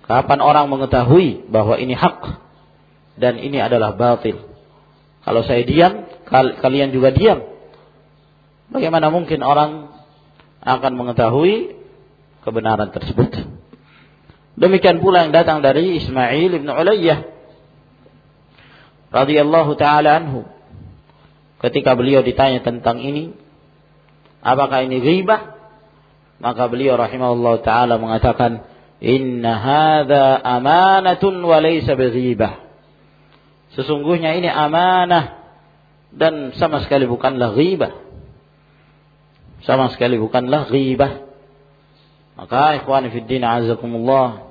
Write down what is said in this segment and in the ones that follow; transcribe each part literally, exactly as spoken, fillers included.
Kapan orang mengetahui bahwa ini hak dan ini adalah batil? Kalau saya diam, kal- kalian juga diam. Bagaimana mungkin orang akan mengetahui kebenaran tersebut? Demikian pula yang datang dari Ismail ibn Ulayyah radhiyallahu taala anhu. Ketika beliau ditanya tentang ini, apakah ini ghibah? Maka beliau rahimahullah taala mengatakan, "Inna hadza amanatun wa laysa bighibah." Sesungguhnya ini amanah dan sama sekali bukanlah ghibah. Sama sekali bukanlah ghibah. Maka ikhwani fid din azakumullah,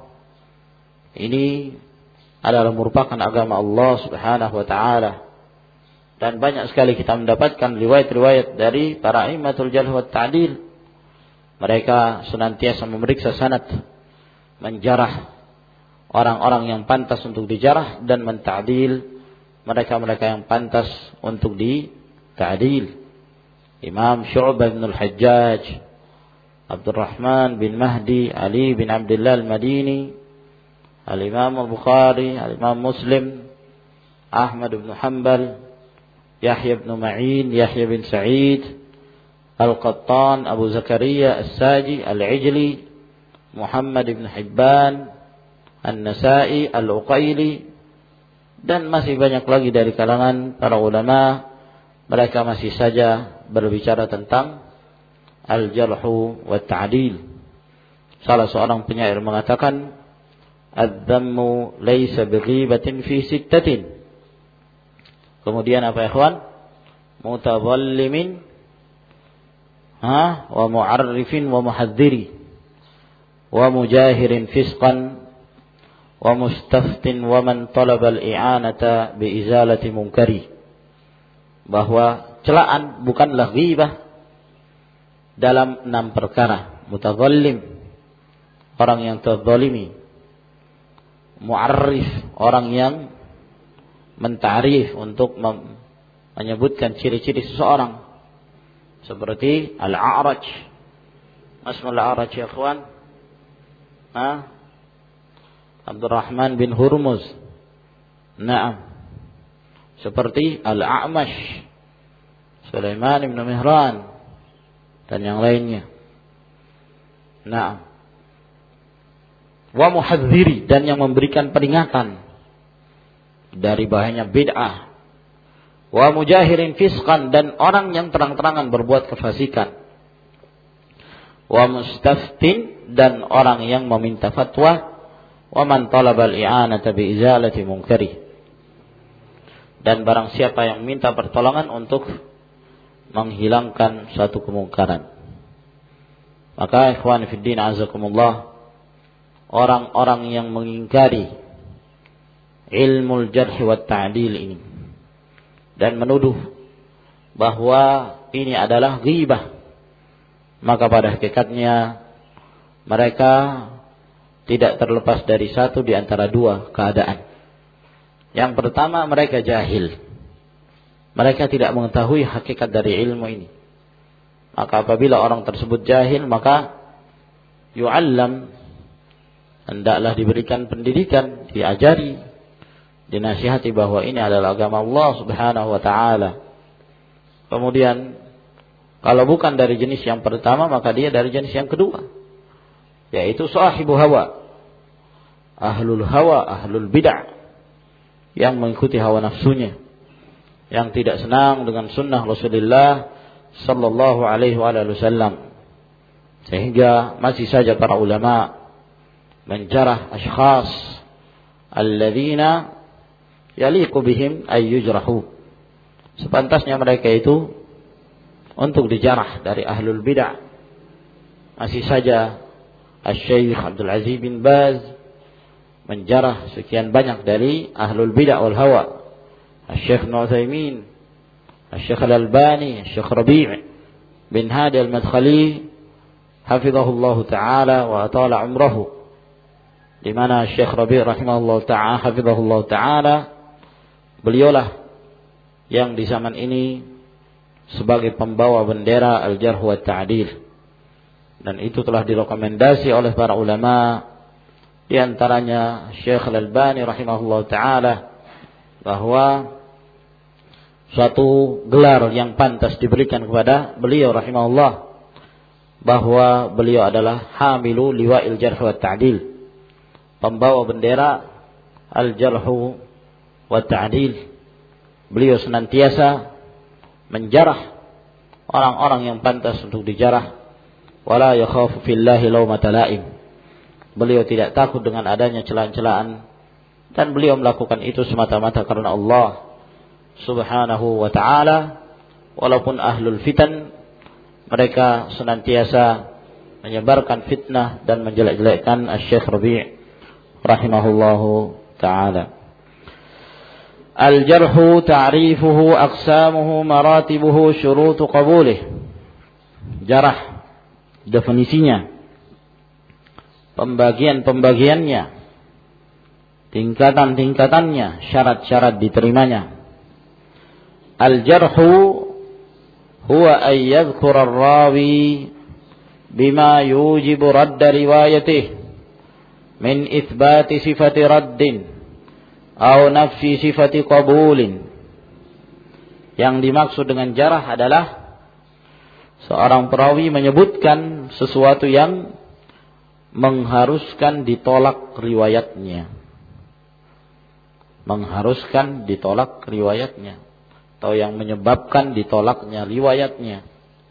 ini adalah merupakan agama Allah Subhanahu wa taala. Dan banyak sekali kita mendapatkan riwayat-riwayat dari para a'immatul jarh wa ta'dil. Mereka senantiasa memeriksa sanad, menjarah orang-orang yang pantas untuk dijarah dan menta'dil mereka-mereka yang pantas untuk dita'dil. Imam Syu'bah bin al-Hajjaj, Abdurrahman bin Mahdi, Ali bin Abdullah al-Madini, Al-Imam al-Bukhari, Al-Imam Muslim, Ahmad bin Hanbal, Yahya bin Ma'in, Yahya bin Sa'id, Al-Qattan, Abu Zakaria As-Saji, Al-Ijli, Muhammad bin Hibban, An-Nasa'i, Al-Uqaili, dan masih banyak lagi dari kalangan para ulama. Mereka masih saja berbicara tentang al-jarhu wa ta'dil. Salah seorang penyair mengatakan, "Adz-dzammu laysa bighibatin fi sittatin." Kemudian apa ikhwan? Mutadhallimin ha wa mu'arrifin wa muhadziri wa mujahirin fisqan wa mustaftin wa man talaba al-i'anata bi izalati munkari. Bahwa celaan bukanlah ghibah dalam enam perkara. Mutadhallim, orang yang terzalimi. Mu'arrif, orang yang mentarif untuk mem- menyebutkan ciri-ciri seseorang. Seperti Al-A'raj. Asmul Al-A'raj ya kawan. Ha? Abdurrahman bin Hurmuz. Naam. Seperti Al-A'mash, Sulaiman bin Mihran, dan yang lainnya. Naam. Wa muhadziri, dan yang memberikan peringatan dari bahayanya bid'ah. Wa mujahirin fisqan, dan orang yang terang-terangan berbuat kefasikan. Wa mustaftin, dan orang yang meminta fatwa. Wa man talabal i'anata bi izalati munkari, dan barang siapa yang minta pertolongan untuk menghilangkan suatu kemungkaran. Maka ikhwan fiddin azakumullah, orang-orang yang mengingkari ilmu jarh wa ta'dil ini dan menuduh bahwa ini adalah ghibah, maka pada hakikatnya mereka tidak terlepas dari satu di antara dua keadaan. Yang pertama, mereka jahil. Mereka tidak mengetahui hakikat dari ilmu ini. Maka apabila orang tersebut jahil, maka yu'allam, hendaklah diberikan pendidikan, diajari, dinasihati bahwa ini adalah agama Allah Subhanahu wa taala. Kemudian kalau bukan dari jenis yang pertama, maka dia dari jenis yang kedua, yaitu sahibu hawa, ahlul hawa, ahlul bid'ah, yang mengikuti hawa nafsunya, yang tidak senang dengan sunnah Rasulullah sallallahu alaihi wasallam. Sehingga masih saja para ulama menjarah ashkhas alladzina yaliqu bihim ay yujrahu. Sepantasnya mereka itu untuk dijarah dari ahlul bid'ah. Masih saja Asy-Syaikh Abdul Aziz bin Baz menjarah sekian banyak dari ahlul bid'ah wal hawa. Asy-Syaikh Ibnu Utsaimin, Asy-Syaikh Al-Albani, Asy-Syaikh Rabi' bin Hadi Al-Madkhali hafizahullah taala wa atala umrahu, di mana Syekh Rabi' rahimahullah taala hafizahullah taala, beliaulah yang di zaman ini sebagai pembawa bendera al-jarh wa ta'dil, dan itu telah direkomendasi oleh para ulama Di antaranya Syekh Al-Albani rahimahullah ta'ala bahwa suatu gelar yang pantas diberikan kepada beliau rahimahullah, bahwa beliau adalah hamilu liwa'il jarh wa ta'dil, pembawa bendera al-jarh wa ta'dil. Beliau senantiasa menjarah orang-orang yang pantas untuk dijarah. Wala yakhafu fillahi lawmata la'im. Beliau tidak takut dengan adanya celaan-celaan, dan beliau melakukan itu semata-mata karena Allah Subhanahu wa ta'ala. Walaupun ahlul fitan, mereka senantiasa menyebarkan fitnah dan menjelek-jelekkan Asy-Syaikh Rabi' rahimahullahu ta'ala. Al-jarhu ta'rifuhu aqsamuhu maratibuhu syurutu qabulih. Jarah, definisinya, pembagian-pembagiannya, tingkatan-tingkatannya, syarat-syarat diterimanya. Al-jarhu huwa an yadhkura ar-rawi bima yujibu radda riwayatihi min itsbati sifati raddin aw nafsi sifati qabulin. Yang dimaksud dengan jarah adalah seorang perawi menyebutkan sesuatu yang mengharuskan ditolak riwayatnya. Mengharuskan ditolak riwayatnya, atau yang menyebabkan ditolaknya riwayatnya,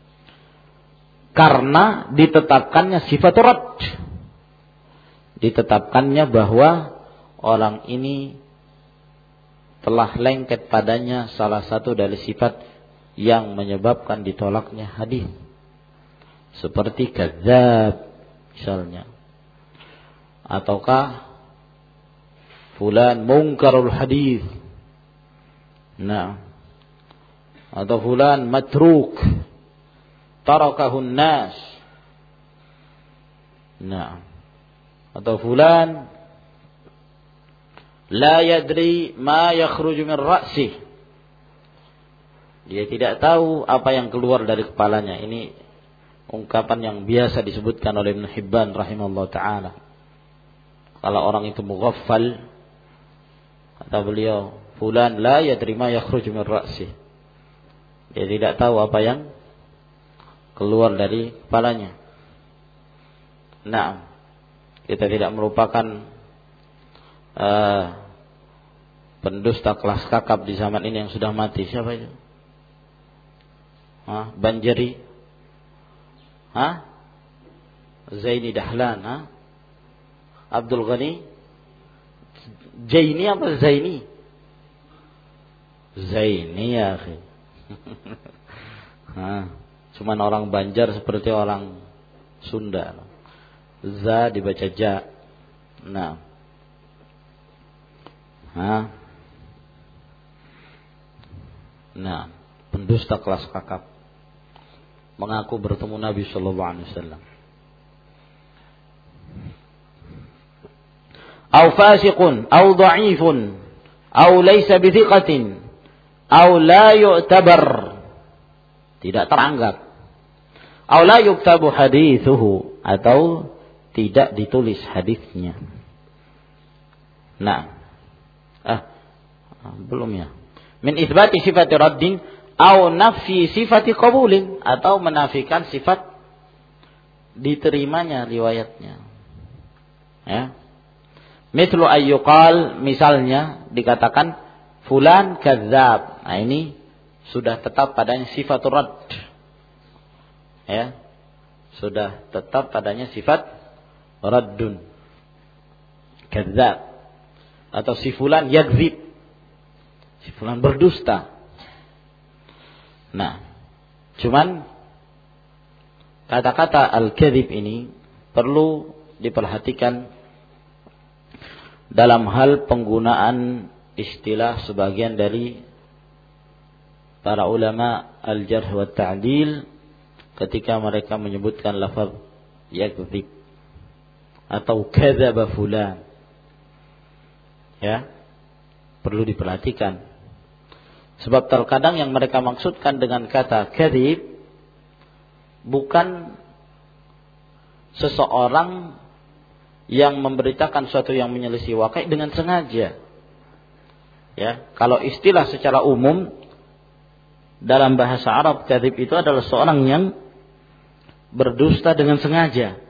karena ditetapkannya sifat radd, ditetapkannya bahwa orang ini telah lengket padanya salah satu dari sifat yang menyebabkan ditolaknya hadis, seperti kadzab misalnya, ataukah fulan munkarul hadis, nah, atau fulan matruk tarakahun nas, nah, atau fulan la yadri ma yakhruju min ra'sih, dia tidak tahu apa yang keluar dari kepalanya. Ini ungkapan yang biasa disebutkan oleh Ibnu Hibban rahimahullah ta'ala. Kalau orang itu mughaffal, kata beliau, fulan la yadri ma yakhruju min ra'sih, dia tidak tahu apa yang keluar dari kepalanya. Nah, kita tidak merupakan uh, pendusta kelas kakap di zaman ini yang sudah mati. Siapa itu? Hah? Banjari? Hah? Zaini Dahlan? Hah? Abdul Ghani? Jaini apa Zaini? Zaini ya akhi. Hah? Cuman orang Banjar seperti orang Sunda. Za dibaca ja. Nah. Hah? Nah, pendusta kelas kakap mengaku bertemu Nabi sallallahu alaihi wasallam. Au fasiqun, au dha'ifun, au laysa bi thiqatin, au la yu'tabar, tidak teranggap. Au la yuktabu hadithuhu, atau tidak ditulis hadisnya. Nah, ah, belum ya. Min itsbati sifati raddin au nafsi sifati qabulin, atau menafikan sifat diterimanya riwayatnya. Ya. Mithlu ayyuqal, misalnya dikatakan fulan kadzab. Nah, ini sudah tetap padanya sifat radd. Ya. Sudah tetap padanya sifat raddun. Kadzab. Atau si fulan yakdzib. Si fulan berdusta. Nah, cuman kata-kata al-kadzib ini perlu diperhatikan dalam hal penggunaan istilah sebagian dari para ulama al-jarh wa ta'dil ketika mereka menyebutkan lafaz yakdzib atau kadzaba fulan. Ya, perlu diperhatikan. Sebab terkadang yang mereka maksudkan dengan kata kadzib bukan seseorang yang memberitakan suatu yang menyelisih waqi' dengan sengaja. Ya, kalau istilah secara umum dalam bahasa Arab, kadzib itu adalah seorang yang berdusta dengan sengaja.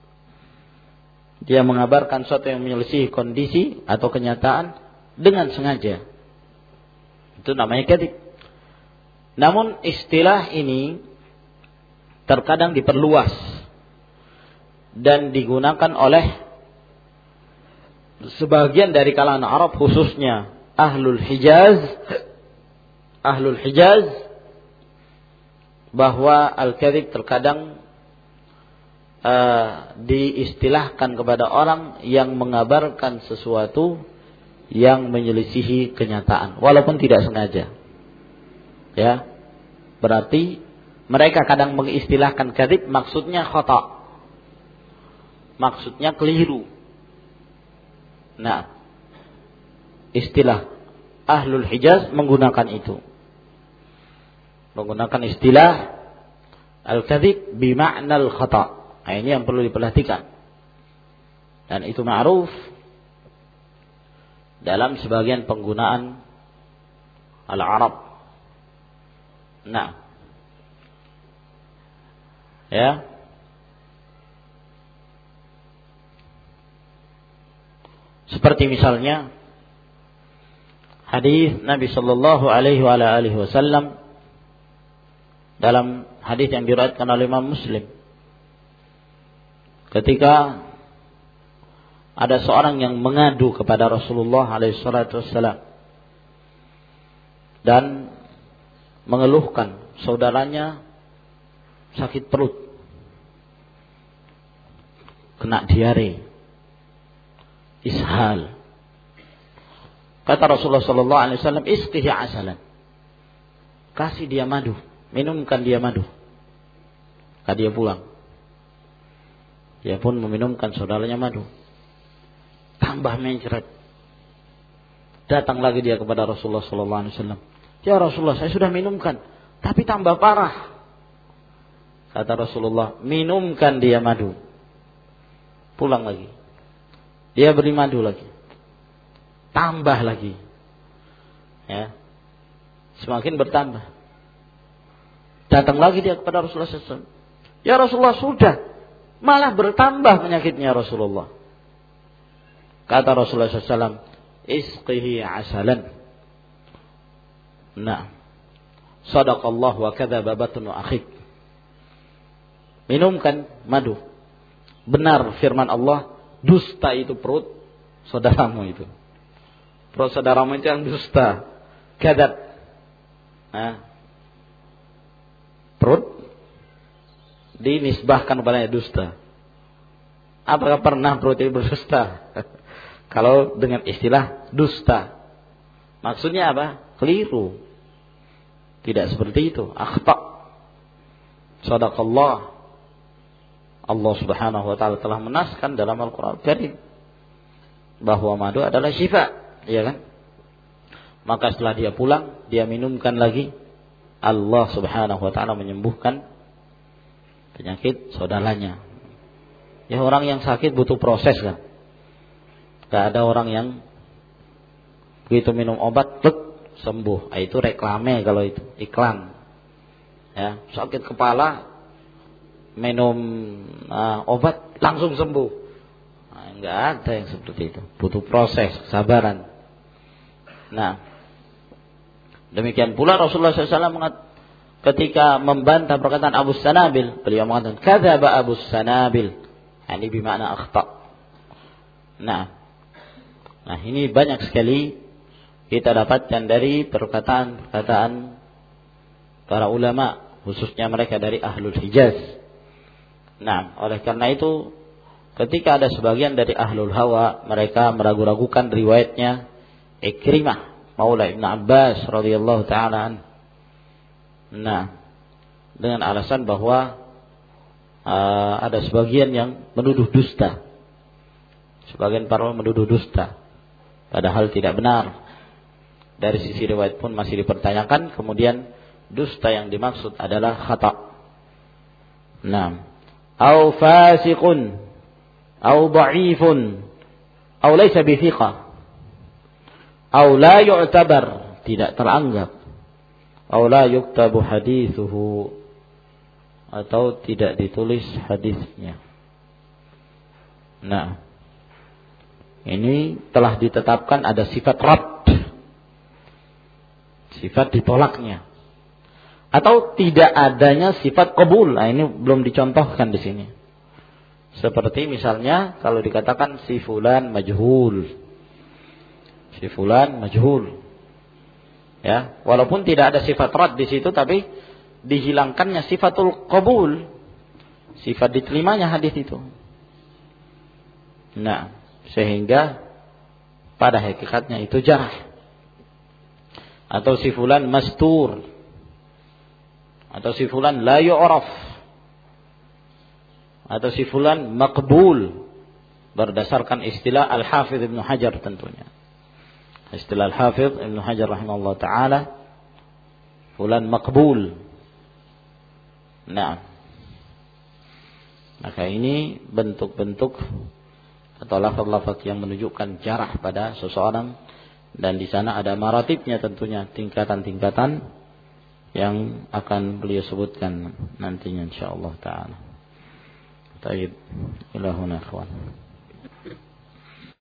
Dia mengabarkan suatu yang menyelisih kondisi atau kenyataan dengan sengaja. Itu namanya kadzib. Namun istilah ini terkadang diperluas dan digunakan oleh sebagian dari kalangan Arab, khususnya Ahlul Hijaz, Ahlul Hijaz, bahwa al-kadzib terkadang uh, diistilahkan kepada orang yang mengabarkan sesuatu yang menyelisihi kenyataan, walaupun tidak sengaja. Ya, berarti mereka kadang mengistilahkan kadzib maksudnya khata', maksudnya keliru. Nah, istilah Ahlul Hijaz menggunakan itu. Menggunakan istilah al-kadzib bima'na al-khata'. Nah, ini yang perlu diperhatikan. Dan itu ma'ruf dalam sebagian penggunaan al-Arab. Nah, ya, seperti misalnya hadis Nabi sallallahu alaihi wa alihi wasallam dalam hadis yang diriwayatkan oleh Imam Muslim, ketika ada seorang yang mengadu kepada Rasulullah alaihi salatu wasallam dan mengeluhkan saudaranya sakit perut, kena diare, ishal. Kata Rasulullah sallallahu alaihi wasallam, isqihi asalan. Kasih dia madu, minumkan dia madu. Kata dia pulang. Dia pun meminumkan saudaranya madu. Tambah mencret. Datang lagi dia kepada Rasulullah sallallahu alaihi wasallam. Ya Rasulullah, saya sudah minumkan, tapi tambah parah. Kata Rasulullah, minumkan dia madu. Pulang lagi. Dia beri madu lagi. Tambah lagi. Ya. Semakin bertambah. Datang lagi dia kepada Rasulullah sallallahu alaihi wasallam. Ya Rasulullah, sudah. Malah bertambah penyakitnya Rasulullah. Kata Rasulullah sallallahu alaihi wasallam, isqihi asalan. Nah, sadaqallah wa kadzaba batnu akhik. Minumkan madu. Benar firman Allah, dusta itu perut saudaramu itu. Perut saudaramu itu yang dusta. Kadzab. Nah, perut dinisbahkan kepadanya dusta. Apakah pernah perut itu berdusta? Kalau dengan istilah dusta, maksudnya apa? Keliru. Tidak seperti itu. Akhta. Sadaqallah. Allah Subhanahu wa taala telah menaskan dalam Al-Qur'an Karim bahwa madu adalah syifa, ya kan? Maka setelah dia pulang, dia minumkan lagi, Allah Subhanahu wa taala menyembuhkan penyakit saudaranya. Ya, orang yang sakit butuh proses kan. Enggak ada orang yang begitu minum obat tek sembuh. Ah, itu reklame kalau itu, iklan. Ya, sakit kepala minum uh, obat langsung sembuh. Nah, enggak ada yang seperti itu. Butuh proses, kesabaran. Nah, demikian pula Rasulullah sallallahu alaihi wasallam ketika membantah perkataan Abu Sanabil, beliau mengatakan kadzaba Abu Sanabil. Ini bermakna akhta. Nah, nah ini banyak sekali kita dapatkan dari perkataan-perkataan para ulama, khususnya mereka dari Ahlul Hijaz. Nah, oleh karena itu, ketika ada sebagian dari Ahlul Hawa, mereka meragu-ragukan riwayatnya Ikrimah, Maula Ibn Abbas radhiyallahu ta'ala an. Nah, dengan alasan bahwa uh, ada sebagian yang menuduh dusta. Sebagian para ulama menuduh dusta, padahal tidak benar. Dari sisi riwayat pun masih dipertanyakan. Kemudian dusta yang dimaksud adalah khata'. Nah, au fasiqun, au dha'ifun, au laysa bi thiqah, au la yu'tabar, tidak teranggap, au la yuktabu hadithuhu, atau tidak ditulis hadisnya. Nah, ini telah ditetapkan ada sifat rad, sifat ditolaknya, atau tidak adanya sifat qabul. Nah, ini belum dicontohkan di sini. Seperti misalnya kalau dikatakan si fulan majhul, si fulan majhul, ya, walaupun tidak ada sifat rad di situ, tapi dihilangkannya sifatul qabul, sifat diterimanya hadis itu. Nah, sehingga pada hakikatnya itu jarh. Atau si fulan mastur, atau si fulan la yu'raf, atau si fulan maqbul berdasarkan istilah Al-Hafidz Ibnu Hajar tentunya. Istilah Al-Hafidz Ibnu Hajar rahimahullah taala, fulan maqbul. Nah, maka ini bentuk-bentuk atau lafaz-lafaz yang menunjukkan jarah pada seseorang, dan di sana ada maratibnya tentunya, tingkatan-tingkatan yang akan beliau sebutkan nantinya insyaallah taala. Taib ilahuna ikhwan.